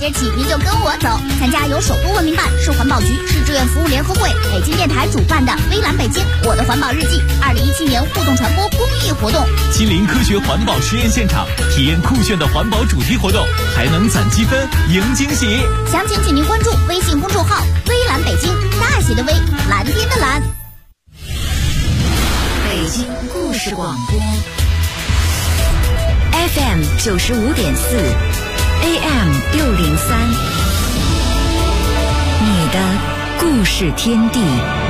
今儿起您就跟我走，参加由首都文明办、市环保局、市志愿服务联合会、北京电台主办的微蓝北京我的环保日记2017年互动传播公益活动， 亲临科学环保实验现场，体验酷炫的环保主题活动，还能攒积分赢惊喜。 详情请您关注微信公众号微蓝北京，大写的微，蓝天的蓝。 北京故事广播 FM 95.4 AM 603，你的故事天地。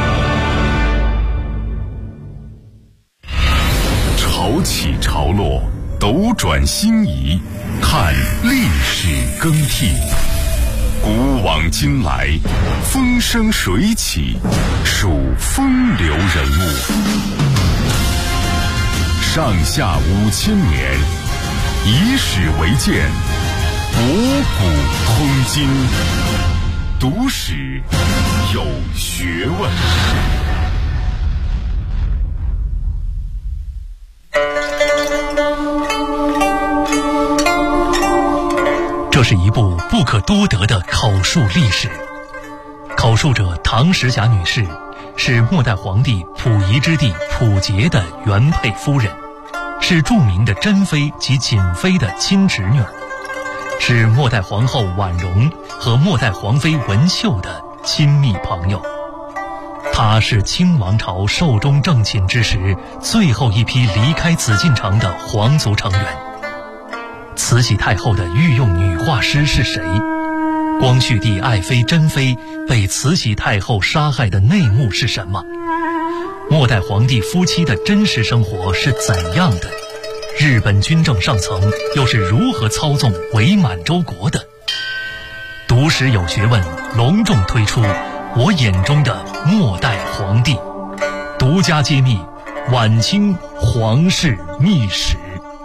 潮起潮落，斗转星移，看历史更替。古往今来，风生水起，数风流人物。上下5000年，以史为鉴，博古通今，读史有学问。 这是一部不可多得的口述历史。口述者唐时霞女士是末代皇帝溥仪之弟溥杰的原配夫人，是著名的珍妃及瑾妃的亲侄女，是末代皇后婉容和末代皇妃文秀的亲密朋友。她是清王朝寿终正寝之时最后一批离开紫禁城的皇族成员。慈禧太后的御用女画师是谁？光绪帝爱妃珍妃被慈禧太后杀害的内幕是什么？末代皇帝夫妻的真实生活是怎样的？日本军政上层又是如何操纵伪满洲国的？读史有学问隆重推出我眼中的末代皇帝，独家揭秘晚清皇室秘史。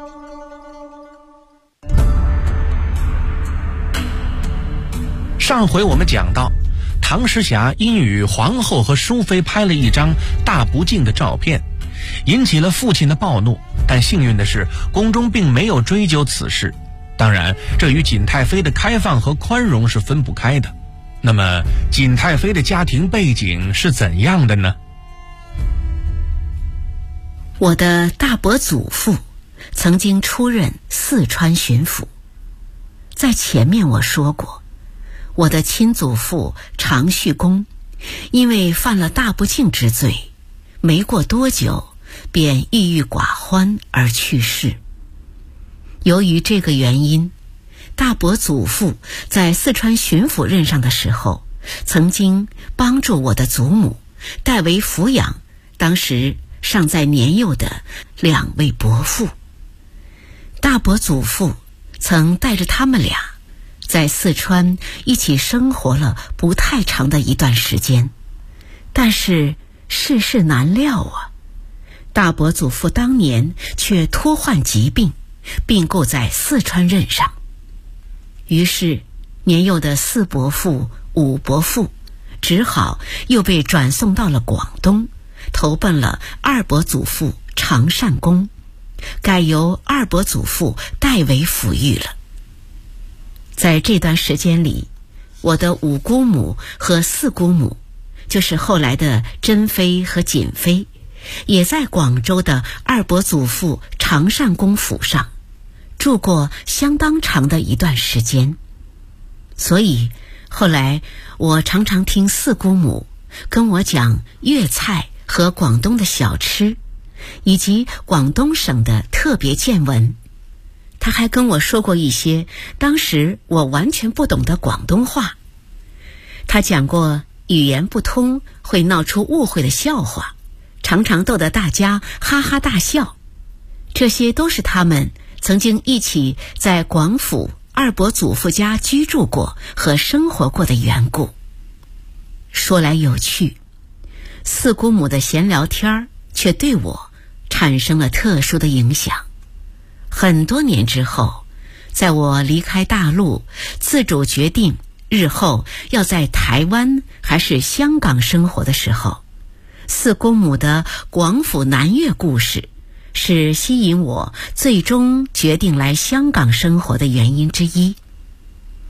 上回我们讲到，唐时霞因与皇后和淑妃拍了一张大不敬的照片，引起了父亲的暴怒。但幸运的是，宫中并没有追究此事。当然，这与瑾太妃的开放和宽容是分不开的。那么，瑾太妃的家庭背景是怎样的呢？ 我的大伯祖父曾经出任四川巡抚。在前面我说过，我的亲祖父常续公因为犯了大不敬之罪，没过多久便郁郁寡欢而去世。由于这个原因，大伯祖父在四川巡抚任上的时候，曾经帮助我的祖母代为抚养当时尚在年幼的2位伯父。大伯祖父曾带着他们俩在四川一起生活了不太长的一段时间，但是世事难料啊，大伯祖父当年却脱患疾病，病故在四川任上。于是年幼的4伯父、5伯父只好又被转送到了广东，投奔了2伯祖父常善公，改由2伯祖父代为抚育了。在这段时间里，我的5姑母和4姑母，就是后来的珍妃和瑾妃，也在广州的2伯祖父常善公府上住过相当长的一段时间。所以后来我常常听4姑母跟我讲粤菜和广东的小吃，以及广东省的特别见闻。他还跟我说过一些当时我完全不懂的广东话。他讲过语言不通会闹出误会的笑话，常常逗得大家哈哈大笑。这些都是他们曾经一起在广府2伯祖父家居住过和生活过的缘故。说来有趣，4姑母的闲聊天却对我产生了特殊的影响。很多年之后，在我离开大陆，自主决定日后要在台湾还是香港生活的时候，4姑母的广府南粤故事是吸引我最终决定来香港生活的原因之一。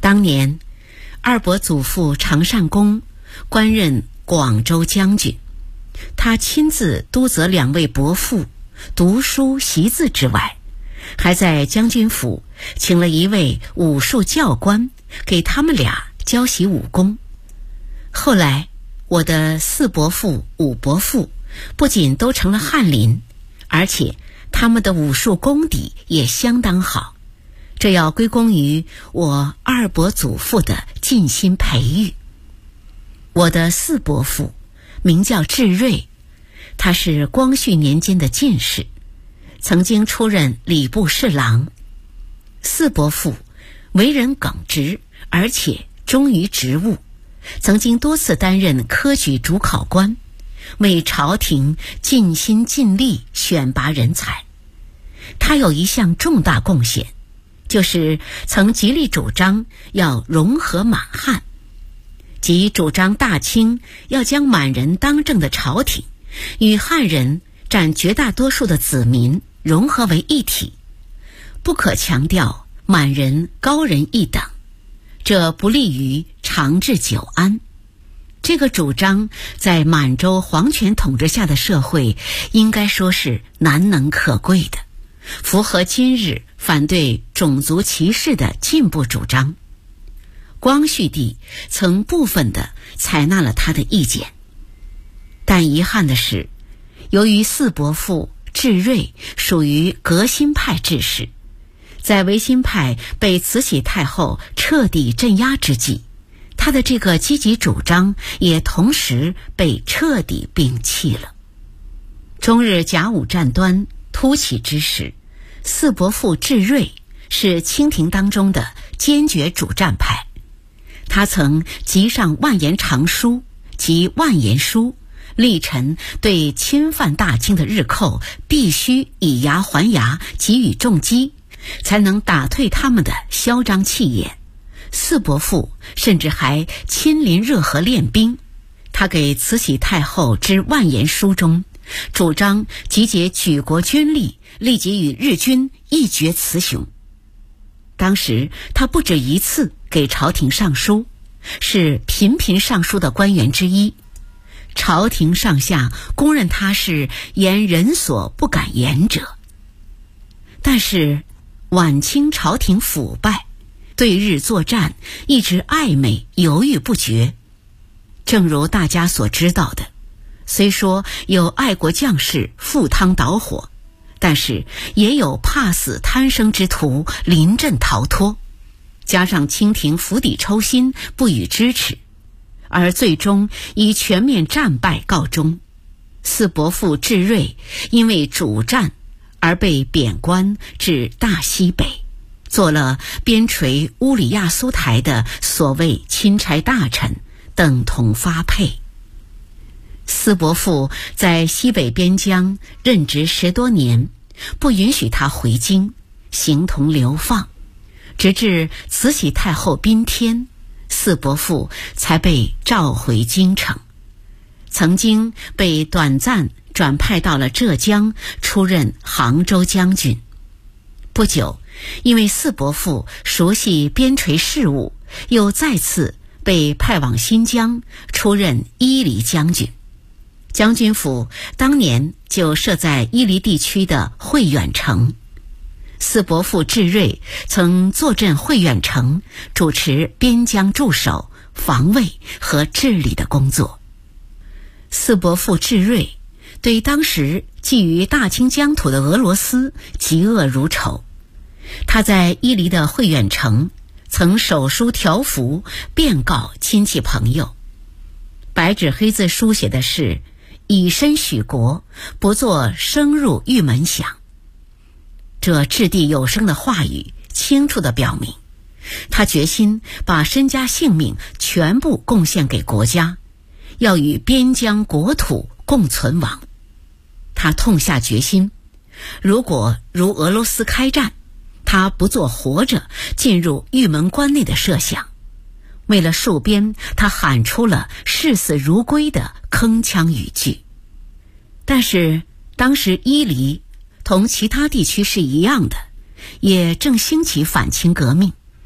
当年二伯祖父常善公官任广州将军，他亲自督责2位伯父读书习字之外，还在将军府请了一位武术教官给他们俩教习武功。后来我的4伯父5伯父不仅都成了翰林，而且他们的武术功底也相当好，这要归功于我2伯祖父的尽心培育。我的4伯父名叫智瑞，他是光绪年间的进士，曾经出任礼部侍郎。4伯父为人耿直，而且忠于职务，曾经多次担任科举主考官，为朝廷尽心尽力选拔人才。他有一项重大贡献，就是曾极力主张要融合满汉，即主张大清要将满人当政的朝廷与汉人占绝大多数的子民融合为一体，不可强调满人高人一等，这不利于长治久安。这个主张在满洲皇权统治下的社会应该说是难能可贵的，符合今日反对种族歧视的进步主张。光绪帝曾部分地采纳了他的意见，但遗憾的是，由于4伯父智瑞属于革新派志士，在维新派被慈禧太后彻底镇压之际，他的这个积极主张也同时被彻底摒弃了。中日甲午战端突起之时，4伯父智瑞是清廷当中的坚决主战派，他曾集上万言长书及万言书，力陈对侵犯大清的日寇必须以牙还牙，给予重击，才能打退他们的嚣张气焰。4伯父甚至还亲临热河练兵，他给慈禧太后之万言书中主张集结举国军力，立即与日军一决雌雄。当时他不止一次给朝廷上书，是频频上书的官员之一，朝廷上下公认他是言人所不敢言者。但是晚清朝廷腐败，对日作战一直暧昧犹豫不决。正如大家所知道的，虽说有爱国将士赴汤蹈火，但是也有怕死贪生之徒临阵逃脱，加上清廷釜底抽薪，不予支持，而最终以全面战败告终。4伯父智瑞因为主战而被贬官至大西北，做了边陲乌里亚苏台的所谓钦差大臣，等同发配。4伯父在西北边疆任职10多年，不允许他回京，形同流放，直至慈禧太后宾天，4伯父才被召回京城。曾经被短暂转派到了浙江，出任杭州将军。不久，因为4伯父熟悉边陲事务，又再次被派往新疆，出任伊犁将军。将军府当年就设在伊犁地区的会远城。4伯父智瑞曾坐镇会远城，主持边疆驻守、防卫和治理的工作。4伯父智瑞对当时觊觎大清疆土的俄罗斯嫉恶如仇，他在伊犁的会远城曾手书条幅遍告亲戚朋友，白纸黑字书写的是以身许国，不做生入玉门响。这掷地有声的话语清楚地表明，他决心把身家性命全部贡献给国家，要与边疆国土共存亡。他痛下决心，如果如俄罗斯开战，他不做活着进入玉门关内的设想。为了戍边，他喊出了视死如归的铿锵语句。但是当时伊犁同其他地区是一样的，也正兴起反清革命，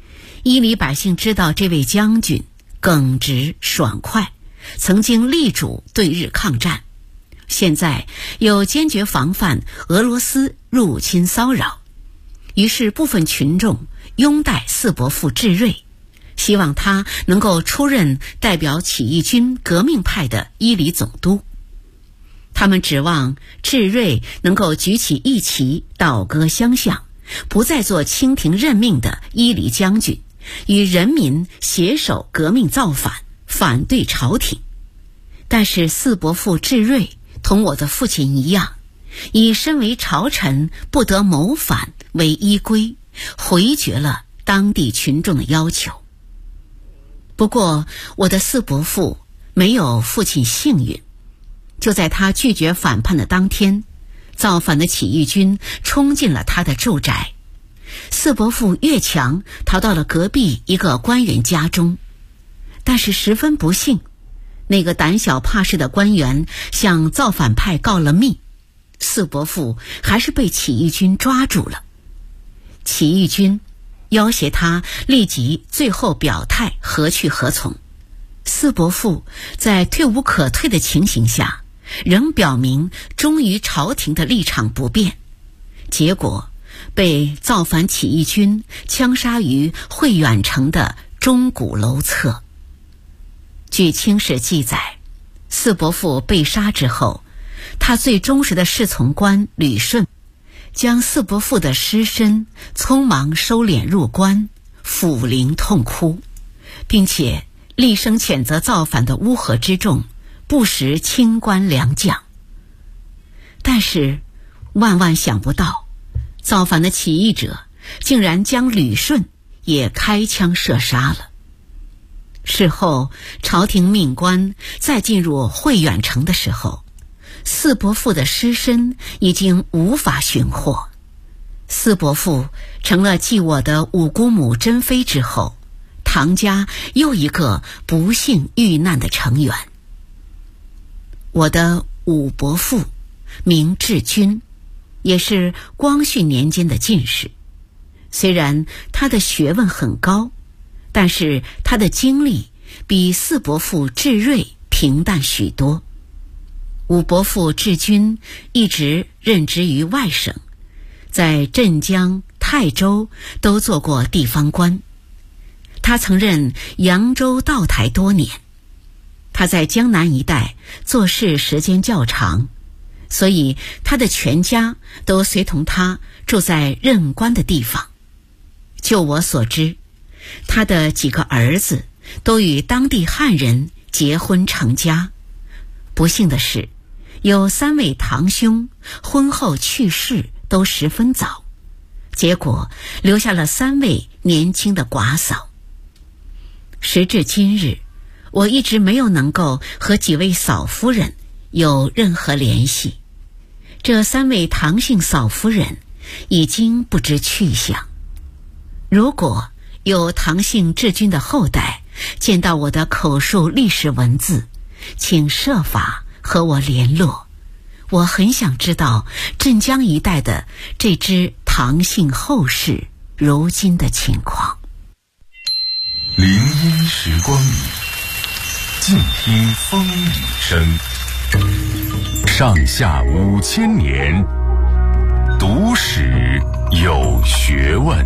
伊犁百姓知道这位将军耿直爽快，曾经力主对日抗战，现在又坚决防范俄罗斯入侵骚扰，于是部分群众拥戴四伯父智瑞，希望他能够出任代表起义军革命派的伊犁总督。他们指望智瑞能够举起义旗，倒戈相向，不再做清廷任命的伊犁将军，与人民携手革命造反，反对朝廷。但是四伯父智瑞同我的父亲一样，以身为朝臣不得谋反为依归，回绝了当地群众的要求。不过我的四伯父没有父亲幸运，就在他拒绝反叛的当天，造反的起义军冲进了他的住宅。四伯父越墙逃到了隔壁一个官员家中，但是十分不幸，那个胆小怕事的官员向造反派告了密，四伯父还是被起义军抓住了。起义军要挟他立即最后表态何去何从。四伯父在退无可退的情形下，仍表明忠于朝廷的立场不变，结果被造反起义军枪杀于会远城的钟鼓楼侧。据清史记载，四伯父被杀之后，他最忠实的侍从官吕顺将四伯父的尸身匆忙收敛入棺，抚灵痛哭，并且厉声谴责造反的乌合之众不识清官良将。但是万万想不到，造反的起义者竟然将吕顺也开枪射杀了。事后朝廷命官再进入会远城的时候，四伯父的尸身已经无法寻获。四伯父成了继我的五姑母珍妃之后，唐家又一个不幸遇难的成员。我的五伯父名志军，也是光绪年间的进士。虽然他的学问很高，但是他的经历比四伯父智瑞平淡许多。五伯父志军一直任职于外省，在镇江、泰州都做过地方官。他曾任扬州道台多年，他在江南一带做事时间较长，所以他的全家都随同他住在任官的地方。就我所知，他的几个儿子都与当地汉人结婚成家。不幸的是，有3位堂兄婚后去世都十分早，结果留下了3位年轻的寡嫂。时至今日，我一直没有能够和几位嫂夫人有任何联系。这3位唐姓嫂夫人已经不知去向。如果有唐姓志军的后代见到我的口述历史文字，请设法和我联络。我很想知道镇江一带的这支唐姓后世如今的情况。 林荫时光里，静听风雨声。上下5000年，读史有学问。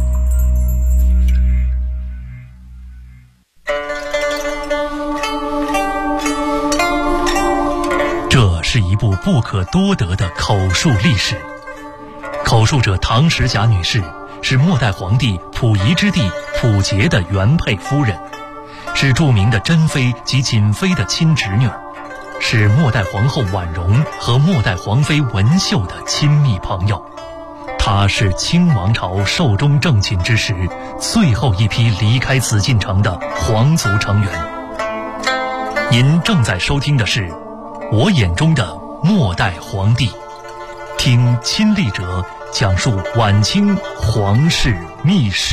这是一部不可多得的口述历史。口述者唐时霞女士是末代皇帝溥仪之弟溥杰的原配夫人，是著名的珍妃及瑾妃的亲侄女，是末代皇后婉容和末代皇妃文秀的亲密朋友。她是清王朝寿终正寝之时最后一批离开紫禁城的皇族成员。您正在收听的是我眼中的末代皇帝，听亲历者讲述晚清皇室秘史。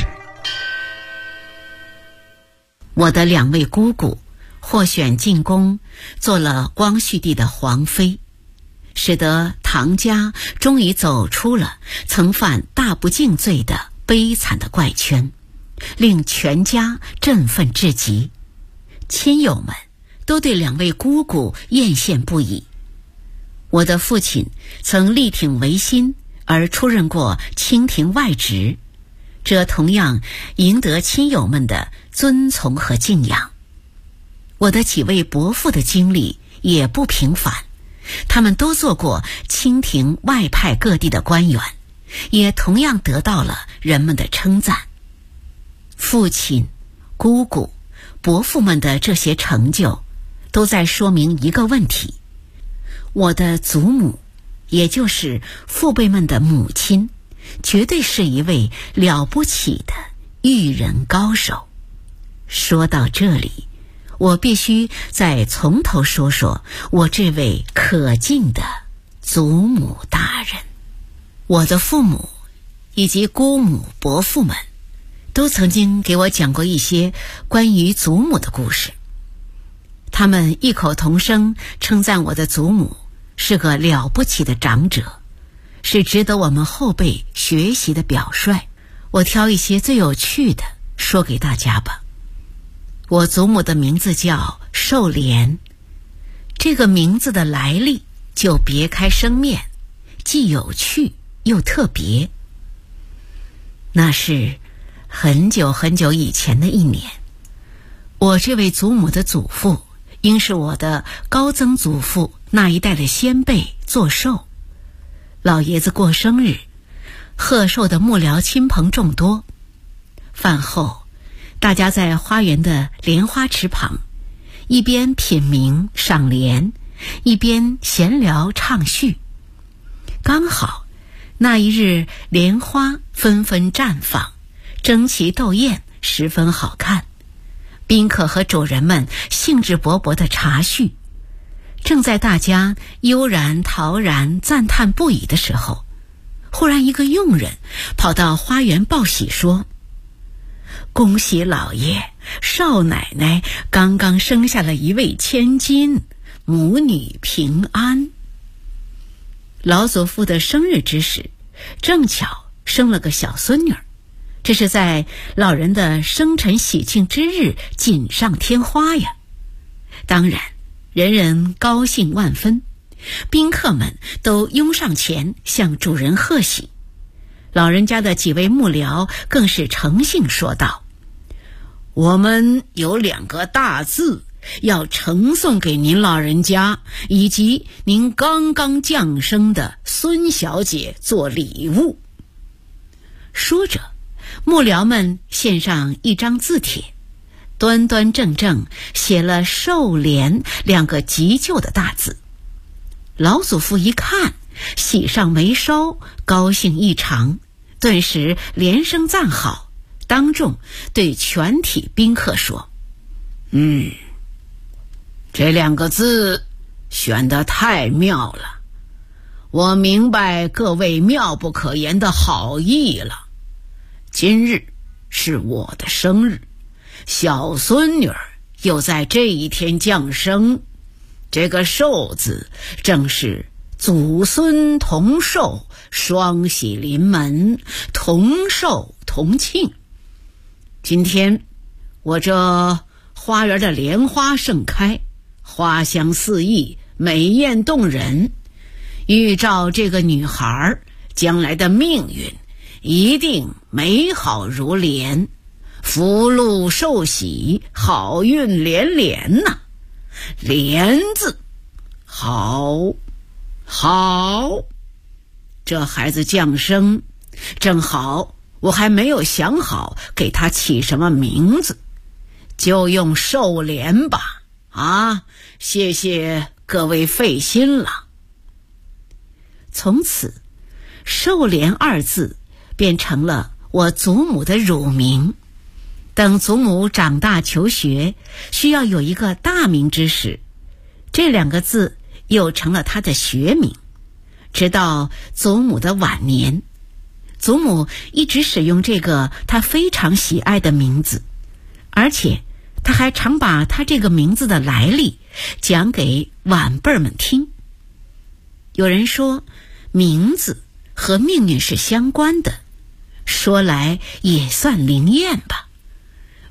我的2位姑姑获选进宫，做了光绪帝的皇妃，使得唐家终于走出了曾犯大不敬罪的悲惨的怪圈。 令全家振奋至极。亲友们都对两位姑姑艳羡不已。我的父亲曾力挺维新而出任过清廷外职，这同样赢得亲友们的尊崇和敬仰。我的几位伯父的经历也不平凡，他们都做过清廷外派各地的官员，也同样得到了人们的称赞。父亲、姑姑、伯父们的这些成就，都在说明一个问题：我的祖母，也就是父辈们的母亲，绝对是一位了不起的育人高手。说到这里，我必须再从头说说我这位可敬的祖母大人。我的父母以及姑母、伯父们都曾经给我讲过一些关于祖母的故事。他们异口同声称赞我的祖母是个了不起的长者，是值得我们后辈学习的表率。我挑一些最有趣的说给大家吧。我祖母的名字叫寿莲，这个名字的来历就别开生面，既有趣又特别。那是很久很久以前的一年，我这位祖母的祖父应是我的高曾祖父那一代的先辈做寿。老爷子过生日，贺寿的幕僚亲朋众多。饭后，大家在花园的莲花池旁，一边品茗赏莲，一边闲聊畅叙。刚好那一日莲花纷纷绽放，争奇斗艳，十分好看。宾客和主人们兴致勃勃地茶叙。正在大家悠然陶然赞叹不已的时候，忽然一个佣人跑到花园报喜说：恭喜老爷，少奶奶刚刚生下了一位千金，母女平安。老祖父的生日之时，正巧生了个小孙女儿，这是在老人的生辰喜庆之日锦上添花呀。当然人人高兴万分，宾客们都拥上前向主人贺喜。老人家的几位幕僚更是诚信说道：我们有2个大字要呈送给您老人家以及您刚刚降生的孙小姐做礼物。说着，幕僚们献上一张字帖，端端正正写了寿莲2个急救的大字。老祖父一看，喜上眉梢，高兴异常，顿时连声赞好，当众对全体宾客说：这2个字选得太妙了，我明白各位妙不可言的好意了。今日是我的生日，小孙女儿又在这一天降生，这个寿字正是祖孙同寿，双喜临门，同寿同庆。今天我这花园的莲花盛开，花香四溢，美艳动人，预兆这个女孩将来的命运一定美好如莲，福禄寿喜，好运连连呐。莲字好，这孩子降生正好，我还没有想好给他起什么名字，就用寿莲吧。谢谢各位费心了。从此寿莲2字变成了我祖母的乳名。等祖母长大求学，需要有一个大名之时，这2个字又成了她的学名。直到祖母的晚年，祖母一直使用这个她非常喜爱的名字，而且她还常把她这个名字的来历讲给晚辈们听。有人说名字和命运是相关的，说来也算灵验吧。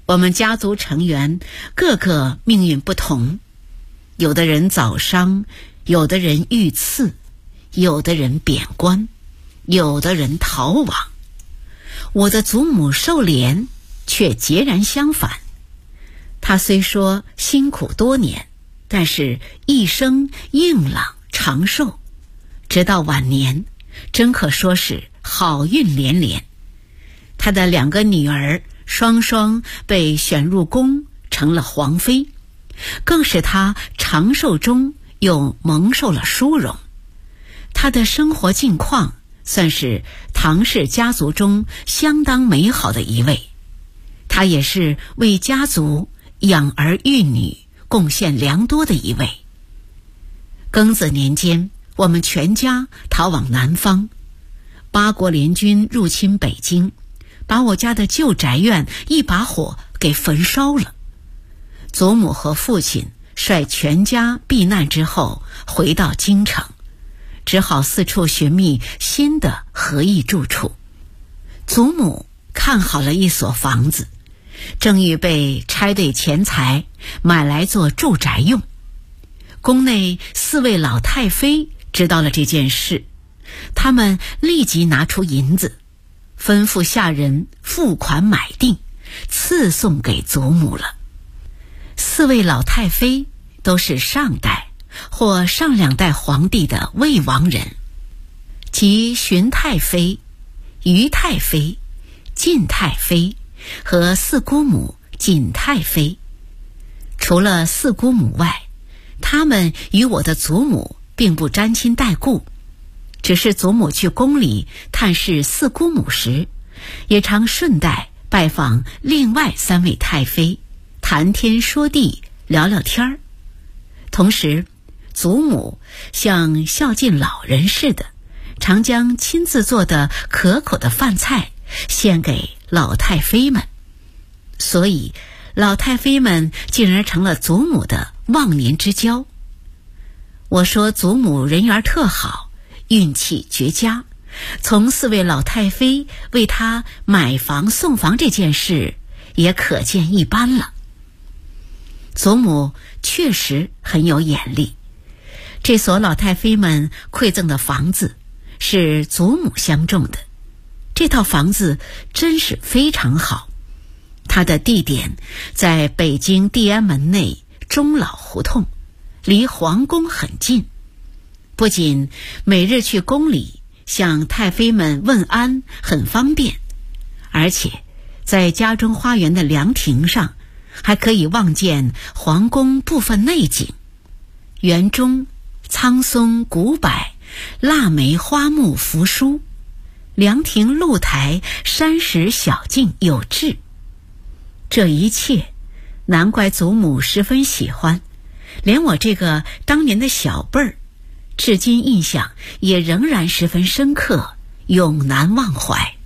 我们家族成员个个命运不同，有的人早伤，有的人遇刺，有的人贬官，有的人逃亡。我的祖母寿莲却截然相反，她虽说辛苦多年，但是一生硬朗长寿，直到晚年真可说是好运连连。她的2个女儿双双被选入宫，成了皇妃，更使她长寿中又蒙受了殊荣。她的生活境况算是唐氏家族中相当美好的一位，她也是为家族养儿育女贡献良多的一位。庚子年间，我们全家逃往南方，八国联军入侵北京，把我家的旧宅院一把火给焚烧了。祖母和父亲率全家避难之后回到京城，只好四处寻觅新的合意住处。祖母看好了一所房子，正预备拆兑钱财买来做住宅用。宫内4位老太妃知道了这件事，他们立即拿出银子，吩咐下人付款买定，赐送给祖母了。4位老太妃都是上代或上2代皇帝的未亡人，即荀太妃、于太妃、晋太妃和四姑母景太妃。除了四姑母外，他们与我的祖母并不沾亲带故，只是祖母去宫里探视四姑母时，也常顺带拜访另外3位太妃，谈天说地，聊聊天儿。同时，祖母像孝敬老人似的，常将亲自做的可口的饭菜献给老太妃们，所以老太妃们竟然成了祖母的忘年之交。我说祖母人缘特好，运气绝佳，从4位老太妃为她买房送房这件事也可见一斑了。祖母确实很有眼力，这所老太妃们馈赠的房子是祖母相中的，这套房子真是非常好。它的地点在北京地安门内钟老胡同，离皇宫很近，不仅每日去宫里向太妃们问安很方便，而且在家中花园的凉亭上还可以望见皇宫部分内景。园中苍松古柏，腊梅花木扶疏，凉亭露台，山石小径有致。这一切难怪祖母十分喜欢，连我这个当年的小辈儿，至今印象也仍然十分深刻，永难忘怀。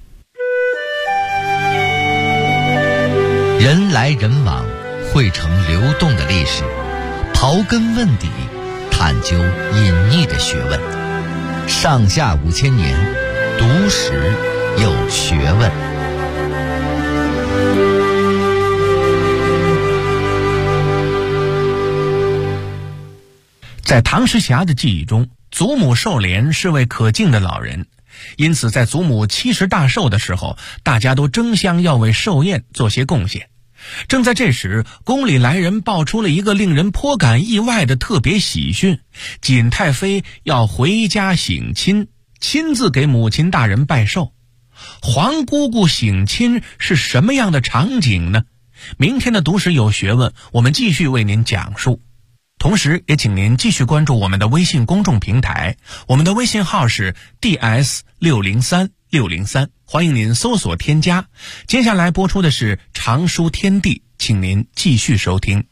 人来人往，汇成流动的历史，刨根问底，探究隐匿的学问。上下5000年，读史有学问。 在唐时霞的记忆中，祖母寿莲是位可敬的老人，因此在祖母70大寿的时候，大家都争相要为寿宴做些贡献。正在这时，宫里来人报出了一个令人颇感意外的特别喜讯：景太妃要回家省亲，亲自给母亲大人拜寿。皇姑姑省亲是什么样的场景呢？明天的读史有学问，我们继续为您讲述。同时也请您继续关注我们的微信公众平台，我们的微信号是 DS603603，欢迎您搜索添加。接下来播出的是常书天地，请您继续收听。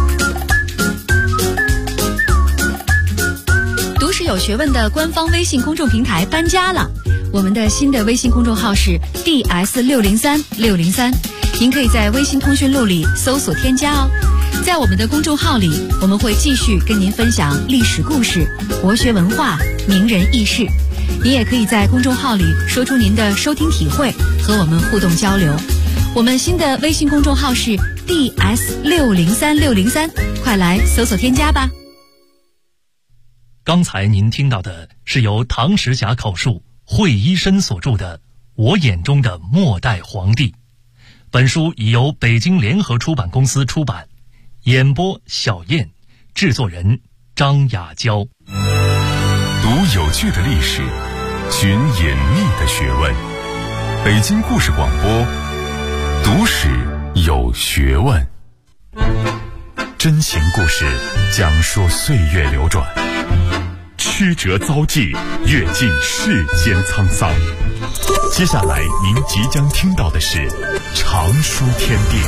读史有学问的官方微信公众平台搬家了，我们的新的微信公众号是 DS603603，您可以在微信通讯录里搜索添加哦。在我们的公众号里，我们会继续跟您分享历史故事、国学文化、名人轶事。您也可以在公众号里说出您的收听体会，和我们互动交流。 我们新的微信公众号是 DS603603，快来搜索添加吧。 刚才您听到的是由唐时侠口述、惠医生所著的《我眼中的末代皇帝》。本书已由北京联合出版公司出版，演播小燕，制作人张雅娇。 读有趣的历史，寻隐秘的学问。北京故事广播，读史有学问。真情故事讲述岁月流转，曲折遭际，阅尽世间沧桑。接下来您即将听到的是常书天地。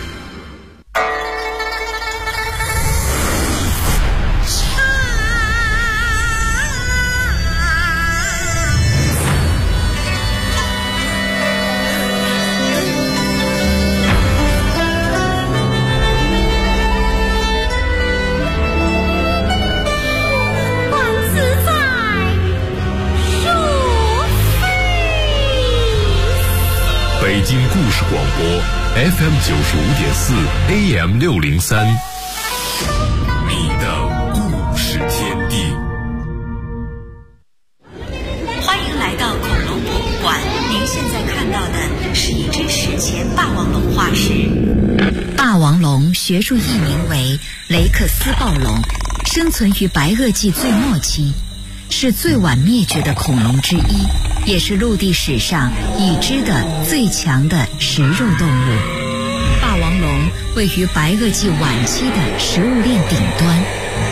北京故事广播 FM 95.4 AM 603，你的故事天地。 欢迎来到恐龙博物馆，您现在看到的是一只史前霸王龙化石。霸王龙学术译名为雷克斯暴龙，生存于白垩纪最末期，是最晚灭绝的恐龙之一，也是陆地史上已知的最强的食肉动物。霸王龙位于白垩纪晚期的食物链顶端。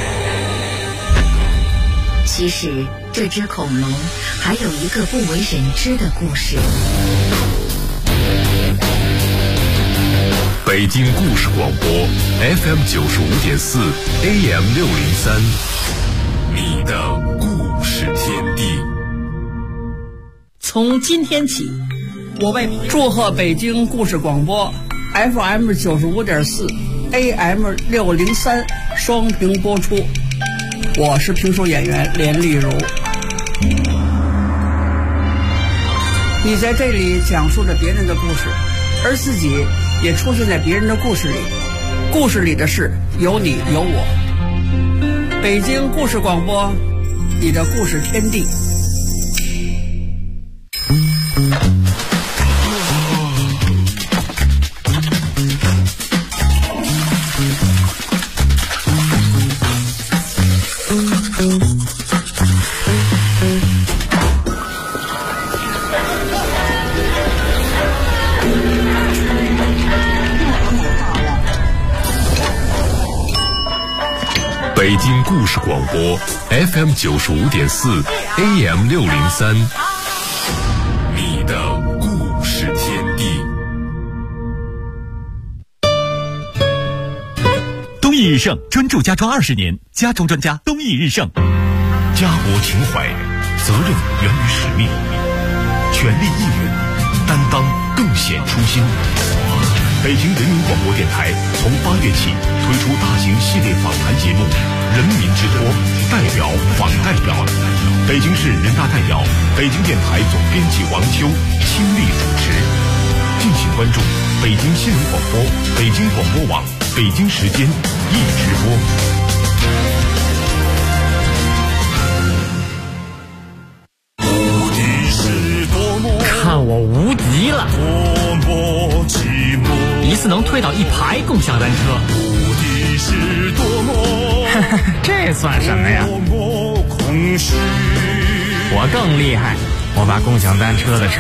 其实这只恐龙还有一个不为人知的故事。 北京故事广播 FM 95.4 AM 603，你的故事天地。 从今天起，我为祝贺北京故事广播 FM 95.4 AM 603双屏播出。我是评书演员连丽如。你在这里讲述着别人的故事，而自己也出现在别人的故事里，故事里的事有你有我。北京故事广播，你的故事天地。 北京故事广播 FM 95.4 AM 603，你的故事天地。 东义日盛专注家装20年，家装专家东义日盛。 家国情怀，责任源于使命，全力应援，担当更显初心。北京人民广播电台从8月起推出大型系列访谈节目《人民之托》，代表访代表。北京市人大代表、北京电台总编辑王秋倾力主持。敬请关注北京新闻广播、北京广播网、北京时间易直播。 看我无敌了！一次能推倒1排共享单车，这算什么呀？我更厉害，我把共享单车的